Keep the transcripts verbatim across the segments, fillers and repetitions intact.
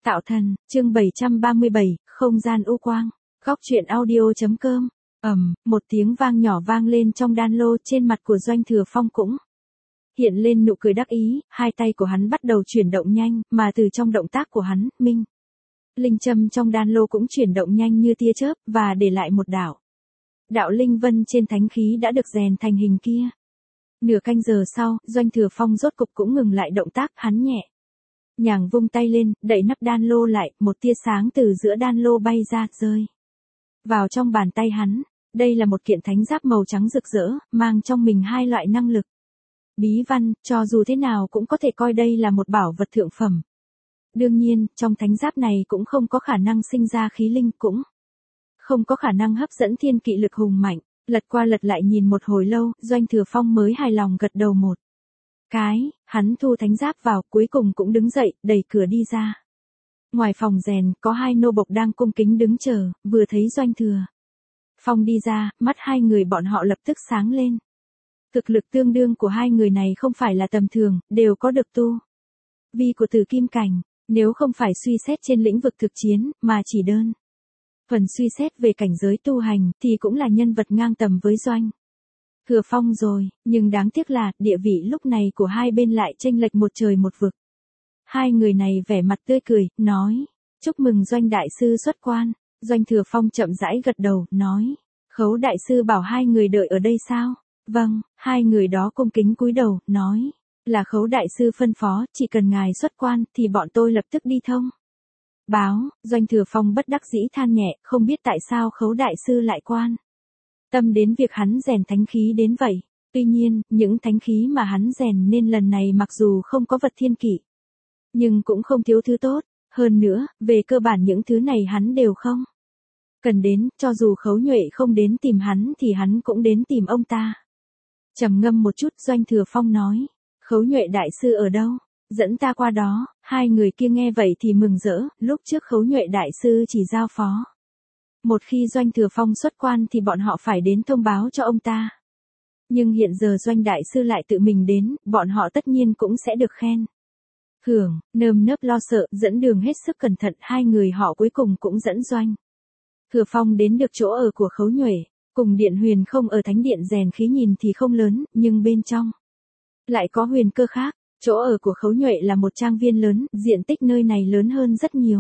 Tạo thần, chương bảy trăm ba mươi bảy, không gian u quang. Góc truyện audio.com. Ầm, một tiếng vang nhỏ vang lên trong đan lô, trên mặt của Doanh Thừa Phong cũng hiện lên nụ cười đắc ý, hai tay của hắn bắt đầu chuyển động nhanh, mà từ trong động tác của hắn, minh linh châm trong đan lô cũng chuyển động nhanh như tia chớp, và để lại một đạo. Đạo linh vân trên thánh khí đã được rèn thành hình kia. Nửa canh giờ sau, Doanh Thừa Phong rốt cục cũng ngừng lại động tác, hắn nhẹ nhàng vung tay lên, đậy nắp đan lô lại, một tia sáng từ giữa đan lô bay ra, rơi vào trong bàn tay hắn. Đây là một kiện thánh giáp màu trắng rực rỡ, mang trong mình hai loại năng lực bí văn, cho dù thế nào cũng có thể coi đây là một bảo vật thượng phẩm. Đương nhiên, trong thánh giáp này cũng không có khả năng sinh ra khí linh, cũng không có khả năng hấp dẫn thiên kỵ lực hùng mạnh. Lật qua lật lại nhìn một hồi lâu, Doanh Thừa Phong mới hài lòng gật đầu một cái, hắn thu thánh giáp vào, cuối cùng cũng đứng dậy, đẩy cửa đi ra. Ngoài phòng rèn, có hai nô bộc đang cung kính đứng chờ, vừa thấy Doanh Thừa Phong đi ra, mắt hai người bọn họ lập tức sáng lên. Thực lực tương đương của hai người này không phải là tầm thường, đều có được tu vi của tử kim cảnh, nếu không phải suy xét trên lĩnh vực thực chiến, mà chỉ đơn phần suy xét về cảnh giới tu hành, thì cũng là nhân vật ngang tầm với Doanh Thừa Phong rồi, nhưng đáng tiếc là, địa vị lúc này của hai bên lại chênh lệch một trời một vực. Hai người này vẻ mặt tươi cười, nói, chúc mừng Doanh đại sư xuất quan. Doanh Thừa Phong chậm rãi gật đầu, nói, Khấu đại sư bảo hai người đợi ở đây sao? Vâng, hai người đó cung kính cúi đầu, nói, là Khấu đại sư phân phó, chỉ cần ngài xuất quan, thì bọn tôi lập tức đi thông báo. Doanh Thừa Phong bất đắc dĩ than nhẹ, không biết tại sao Khấu đại sư lại quan tâm đến việc hắn rèn thánh khí đến vậy. Tuy nhiên, những thánh khí mà hắn rèn nên lần này mặc dù không có vật thiên kỵ, nhưng cũng không thiếu thứ tốt. Hơn nữa, về cơ bản những thứ này hắn đều không cần đến, cho dù Khấu Nhuệ không đến tìm hắn thì hắn cũng đến tìm ông ta. Trầm ngâm một chút, Doanh Thừa Phong nói, Khấu Nhuệ đại sư ở đâu? Dẫn ta qua đó. Hai người kia nghe vậy thì mừng rỡ, lúc trước Khấu Nhuệ đại sư chỉ giao phó, một khi Doanh Thừa Phong xuất quan thì bọn họ phải đến thông báo cho ông ta. Nhưng hiện giờ Doanh đại sư lại tự mình đến, bọn họ tất nhiên cũng sẽ được khen thưởng, nơm nớp lo sợ, dẫn đường hết sức cẩn thận. Hai người họ cuối cùng cũng dẫn Doanh Thừa Phong đến được chỗ ở của Khấu Nhuệ. Cùng điện huyền không ở thánh điện rèn khí nhìn thì không lớn, nhưng bên trong lại có huyền cơ khác. Chỗ ở của Khấu Nhuệ là một trang viên lớn, diện tích nơi này lớn hơn rất nhiều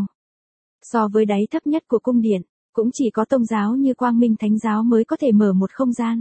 so với đáy thấp nhất của cung điện. Cũng chỉ có tông giáo như Quang Minh Thánh giáo mới có thể mở một không gian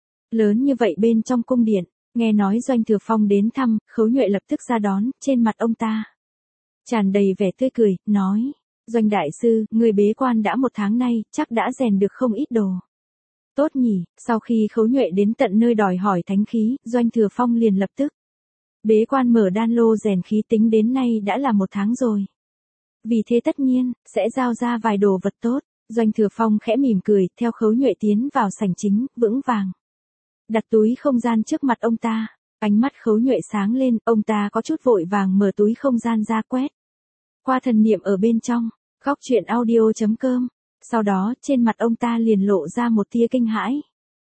lớn như vậy bên trong cung điện. Nghe nói Doanh Thừa Phong đến thăm, Khấu Nhuệ lập tức ra đón, trên mặt ông ta tràn đầy vẻ tươi cười, nói, Doanh đại sư, người bế quan đã một tháng nay, chắc đã rèn được không ít đồ tốt nhỉ. Sau khi Khấu Nhuệ đến tận nơi đòi hỏi thánh khí, Doanh Thừa Phong liền lập tức bế quan mở đan lô rèn khí, tính đến nay đã là một tháng rồi. Vì thế tất nhiên, sẽ giao ra vài đồ vật tốt. Doanh Thừa Phong khẽ mỉm cười, theo Khấu Nhuệ tiến vào sảnh chính, vững vàng đặt túi không gian trước mặt ông ta. Ánh mắt Khấu Nhuệ sáng lên, ông ta có chút vội vàng mở túi không gian ra, quét qua thần niệm ở bên trong. Góc truyện audio.com. Sau đó, trên mặt ông ta liền lộ ra một tia kinh hãi.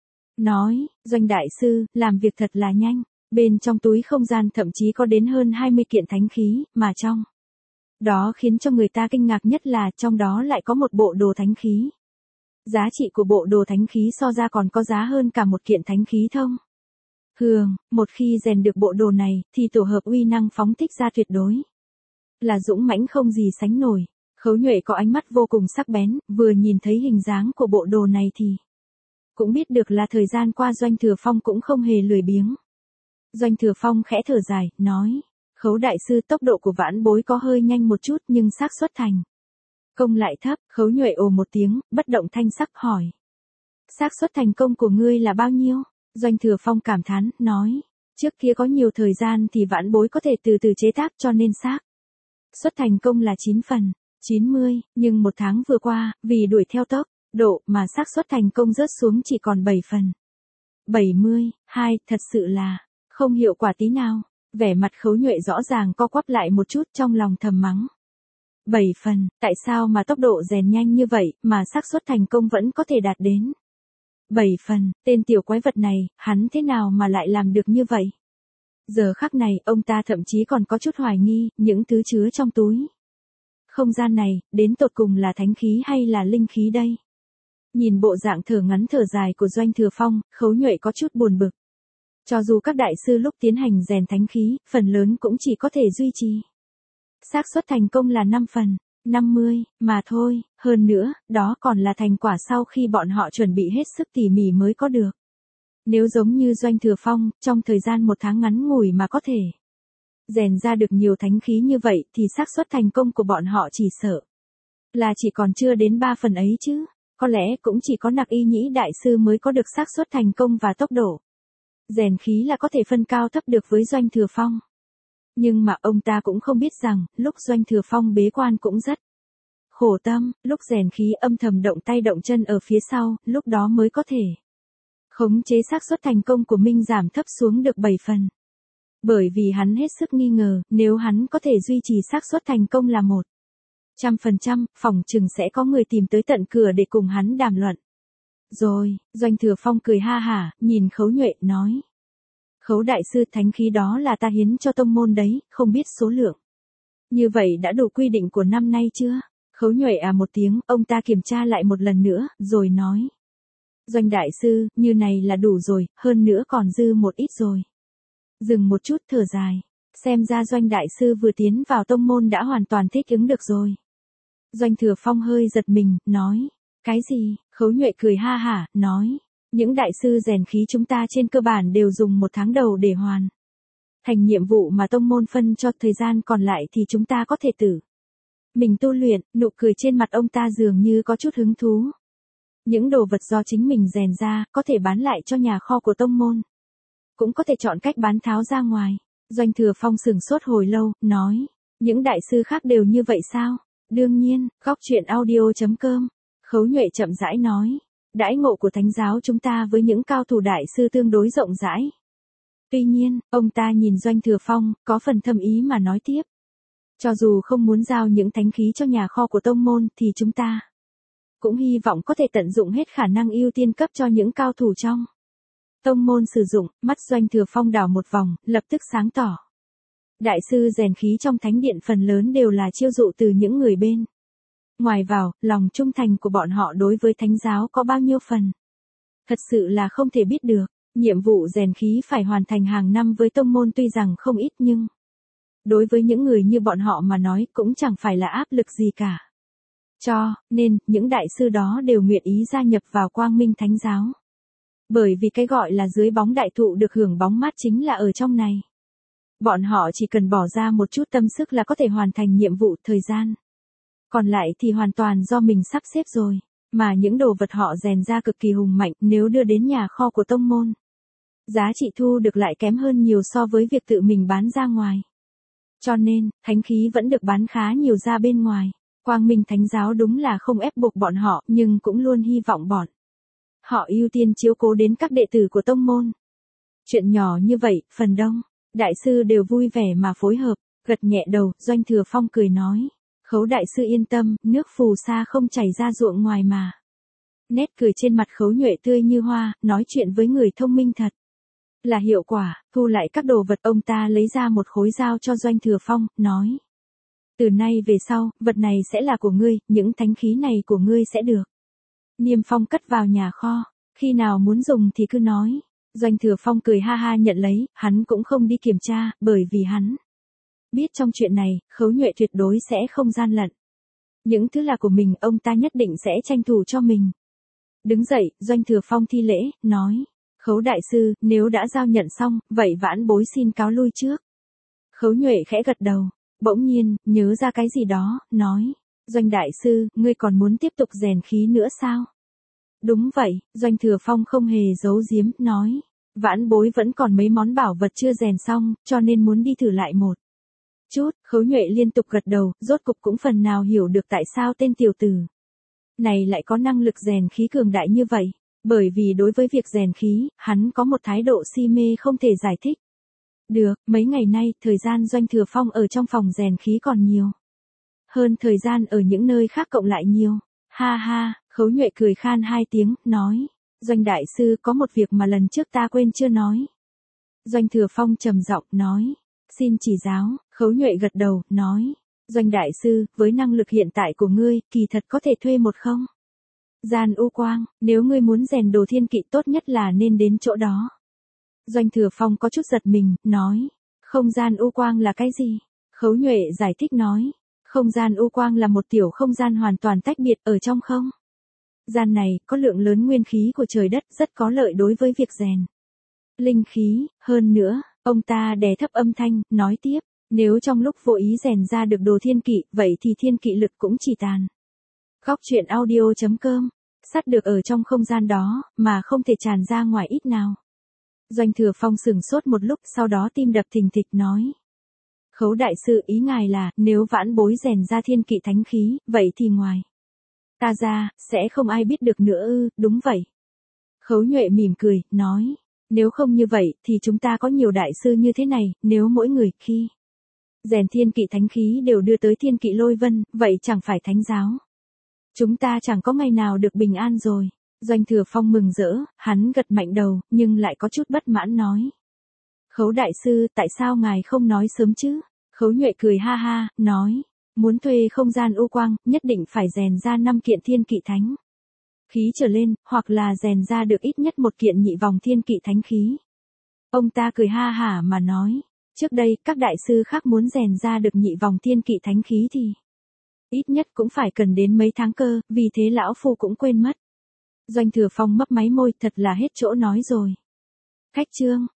Nói, Doanh đại sư, làm việc thật là nhanh. Bên trong túi không gian thậm chí có đến hơn hai mươi kiện thánh khí, mà trong đó khiến cho người ta kinh ngạc nhất là trong đó lại có một bộ đồ thánh khí. Giá trị của bộ đồ thánh khí so ra còn có giá hơn cả một kiện thánh khí thông thường. Một khi rèn được bộ đồ này, thì tổ hợp uy năng phóng thích ra tuyệt đối là dũng mãnh không gì sánh nổi. Khấu Nhuệ có ánh mắt vô cùng sắc bén, vừa nhìn thấy hình dáng của bộ đồ này thì cũng biết được là thời gian qua Doanh Thừa Phong cũng không hề lười biếng. Doanh Thừa Phong khẽ thở dài, nói, Khấu đại sư, tốc độ của vãn bối có hơi nhanh một chút, nhưng xác suất thành công lại thấp. Khấu Nhuệ ồ một tiếng, bất động thanh sắc hỏi, xác suất thành công của ngươi là bao nhiêu? Doanh Thừa Phong cảm thán, nói, trước kia có nhiều thời gian thì vãn bối có thể từ từ chế tác, cho nên xác suất thành công là chín phần chín mươi, nhưng một tháng vừa qua, vì đuổi theo tốc độ mà xác suất thành công rớt xuống chỉ còn bảy phần bảy mươi hai, thật sự là không hiệu quả tí nào. Vẻ mặt Khấu Nhuệ rõ ràng co quắp lại một chút, trong lòng thầm mắng, bảy phần, tại sao mà tốc độ rèn nhanh như vậy, mà xác suất thành công vẫn có thể đạt đến bảy phần, tên tiểu quái vật này, hắn thế nào mà lại làm được như vậy? Giờ khắc này, ông ta thậm chí còn có chút hoài nghi, những thứ chứa trong túi Không gian này, đến tột cùng là thánh khí hay là linh khí đây? Nhìn bộ dạng thở ngắn thở dài của Doanh Thừa Phong, Khấu Nhuệ có chút buồn bực. Cho dù các đại sư lúc tiến hành rèn thánh khí, phần lớn cũng chỉ có thể duy trì. Xác suất thành công là năm phần, năm mươi, mà thôi, hơn nữa, đó còn là thành quả sau khi bọn họ chuẩn bị hết sức tỉ mỉ mới có được. Nếu giống như Doanh Thừa Phong, trong thời gian một tháng ngắn ngủi mà có thể rèn ra được nhiều thánh khí như vậy thì xác suất thành công của bọn họ chỉ sợ là chỉ còn chưa đến ba phần ấy chứ. Có lẽ cũng chỉ có Nặc Y Nhĩ đại sư mới có được xác suất thành công và tốc độ rèn khí là có thể phân cao thấp được với Doanh Thừa Phong. Nhưng mà ông ta cũng không biết rằng, lúc Doanh Thừa Phong bế quan cũng rất khổ tâm, lúc rèn khí âm thầm động tay động chân ở phía sau, lúc đó mới có thể khống chế xác suất thành công của Minh giảm thấp xuống được bảy phần. Bởi vì hắn hết sức nghi ngờ, nếu hắn có thể duy trì xác suất thành công là một trăm phần trăm, phỏng chừng sẽ có người tìm tới tận cửa để cùng hắn đàm luận. Rồi, Doanh Thừa Phong cười ha hả, nhìn Khấu Nhuệ, nói. Khấu đại sư, thánh khí đó là ta hiến cho tông môn đấy, không biết số lượng. Như vậy đã đủ quy định của năm nay chưa? Khấu Nhuệ à một tiếng, ông ta kiểm tra lại một lần nữa, rồi nói. Doanh đại sư, như này là đủ rồi, hơn nữa còn dư một ít rồi. Dừng một chút thở dài. Xem ra Doanh đại sư vừa tiến vào tông môn đã hoàn toàn thích ứng được rồi. Doanh Thừa Phong hơi giật mình, nói. Cái gì? Khấu Nhuệ cười ha hả, nói. Những đại sư rèn khí chúng ta trên cơ bản đều dùng một tháng đầu để hoàn thành nhiệm vụ mà tông môn phân cho, thời gian còn lại thì chúng ta có thể tự mình tu luyện. Nụ cười trên mặt ông ta dường như có chút hứng thú. Những đồ vật do chính mình rèn ra, có thể bán lại cho nhà kho của tông môn. Cũng có thể chọn cách bán tháo ra ngoài. Doanh Thừa Phong sừng sốt hồi lâu, nói. Những đại sư khác đều như vậy sao? Đương nhiên, góc truyện audio chấm com. Khấu Nhuệ chậm rãi nói. Đãi ngộ của thánh giáo chúng ta với những cao thủ đại sư tương đối rộng rãi. Tuy nhiên, ông ta nhìn Doanh Thừa Phong, có phần thâm ý mà nói tiếp. Cho dù không muốn giao những thánh khí cho nhà kho của tông môn thì chúng ta cũng hy vọng có thể tận dụng hết khả năng ưu tiên cấp cho những cao thủ trong tông môn sử dụng. Mắt Doanh Thừa Phong đảo một vòng, lập tức sáng tỏ. Đại sư rèn khí trong thánh điện phần lớn đều là chiêu dụ từ những người bên ngoài vào, lòng trung thành của bọn họ đối với thánh giáo có bao nhiêu phần. Thật sự là không thể biết được. Nhiệm vụ rèn khí phải hoàn thành hàng năm với tông môn tuy rằng không ít nhưng đối với những người như bọn họ mà nói cũng chẳng phải là áp lực gì cả. Cho nên, những đại sư đó đều nguyện ý gia nhập vào Quang Minh Thánh giáo. Bởi vì cái gọi là dưới bóng đại thụ được hưởng bóng mát chính là ở trong này. Bọn họ chỉ cần bỏ ra một chút tâm sức là có thể hoàn thành nhiệm vụ, thời gian còn lại thì hoàn toàn do mình sắp xếp rồi. Mà những đồ vật họ rèn ra cực kỳ hùng mạnh, nếu đưa đến nhà kho của tông môn, giá trị thu được lại kém hơn nhiều so với việc tự mình bán ra ngoài. Cho nên, thánh khí vẫn được bán khá nhiều ra bên ngoài. Quang Minh Thánh giáo đúng là không ép buộc bọn họ, nhưng cũng luôn hy vọng bọn họ ưu tiên chiếu cố đến các đệ tử của tông môn. Chuyện nhỏ như vậy, phần đông đại sư đều vui vẻ mà phối hợp, gật nhẹ đầu. Doanh Thừa Phong cười nói. Khấu đại sư yên tâm, nước phù sa không chảy ra ruộng ngoài mà. Nét cười trên mặt Khấu Nhuệ tươi như hoa, nói chuyện với người thông minh thật là hiệu quả. Thu lại các đồ vật, ông ta lấy ra một khối dao cho Doanh Thừa Phong, nói. Từ nay về sau, vật này sẽ là của ngươi, những thánh khí này của ngươi sẽ được niêm phong cất vào nhà kho, khi nào muốn dùng thì cứ nói. Doanh Thừa Phong cười ha ha nhận lấy, hắn cũng không đi kiểm tra, bởi vì hắn biết trong chuyện này, Khấu Nhuệ tuyệt đối sẽ không gian lận. Những thứ là của mình, ông ta nhất định sẽ tranh thủ cho mình. Đứng dậy, Doanh Thừa Phong thi lễ, nói. Khấu đại sư, nếu đã giao nhận xong, vậy vãn bối xin cáo lui trước. Khấu Nhuệ khẽ gật đầu, bỗng nhiên, nhớ ra cái gì đó, nói. Doanh đại sư, ngươi còn muốn tiếp tục rèn khí nữa sao? Đúng vậy, Doanh Thừa Phong không hề giấu giếm, nói. Vãn bối vẫn còn mấy món bảo vật chưa rèn xong, cho nên muốn đi thử lại một chút. Khấu Nhuệ liên tục gật đầu, rốt cục cũng phần nào hiểu được tại sao tên tiểu tử này lại có năng lực rèn khí cường đại như vậy. Bởi vì đối với việc rèn khí, hắn có một thái độ si mê không thể giải thích được. Mấy ngày nay, thời gian Doanh Thừa Phong ở trong phòng rèn khí còn nhiều hơn thời gian ở những nơi khác cộng lại nhiều. Ha ha, Khấu Nhuệ cười khan hai tiếng, nói. Doanh đại sư, có một việc mà lần trước ta quên chưa nói. Doanh Thừa Phong trầm giọng nói. Xin chỉ giáo. Khấu Nhuệ gật đầu, nói. Doanh đại sư, với năng lực hiện tại của ngươi, kỳ thật có thể thuê một không? Gian u quang, nếu ngươi muốn rèn đồ thiên kỵ tốt nhất là nên đến chỗ đó. Doanh Thừa Phong có chút giật mình, nói. Không gian u quang là cái gì? Khấu Nhuệ giải thích nói. Không gian u quang là một tiểu không gian hoàn toàn tách biệt ở trong không. Gian này, có lượng lớn nguyên khí của trời đất rất có lợi đối với việc rèn. Linh khí, hơn nữa, ông ta đè thấp âm thanh, nói tiếp. Nếu trong lúc vô ý rèn ra được đồ thiên kỵ, vậy thì thiên kỵ lực cũng chỉ tàn. Góc truyện audio chấm com, sắt được ở trong không gian đó, mà không thể tràn ra ngoài ít nào. Doanh Thừa Phong sửng sốt một lúc, sau đó tim đập thình thịch nói. Khấu đại sư, ý ngài là, nếu vãn bối rèn ra thiên kỵ thánh khí, vậy thì ngoài ta ra, sẽ không ai biết được nữa ư? Đúng vậy. Khấu Nhuệ mỉm cười, nói. Nếu không như vậy, thì chúng ta có nhiều đại sư như thế này, nếu mỗi người, khi rèn thiên kỵ thánh khí đều đưa tới thiên kỵ lôi vân, vậy chẳng phải thánh giáo. Chúng ta chẳng có ngày nào được bình an rồi. Doanh Thừa Phong mừng rỡ, hắn gật mạnh đầu, nhưng lại có chút bất mãn nói. Khấu đại sư, tại sao ngài không nói sớm chứ? Khấu Nhuệ cười ha ha, nói. Muốn thuê không gian u quang, nhất định phải rèn ra năm kiện thiên kỵ thánh khí trở lên, hoặc là rèn ra được ít nhất một kiện nhị vòng thiên kỵ thánh khí. Ông ta cười ha hả mà nói. Trước đây, các đại sư khác muốn rèn ra được nhị vòng thiên kỵ thánh khí thì ít nhất cũng phải cần đến mấy tháng cơ, vì thế lão phu cũng quên mất. Doanh Thừa Phong mấp máy môi, thật là hết chỗ nói rồi. Khách chương.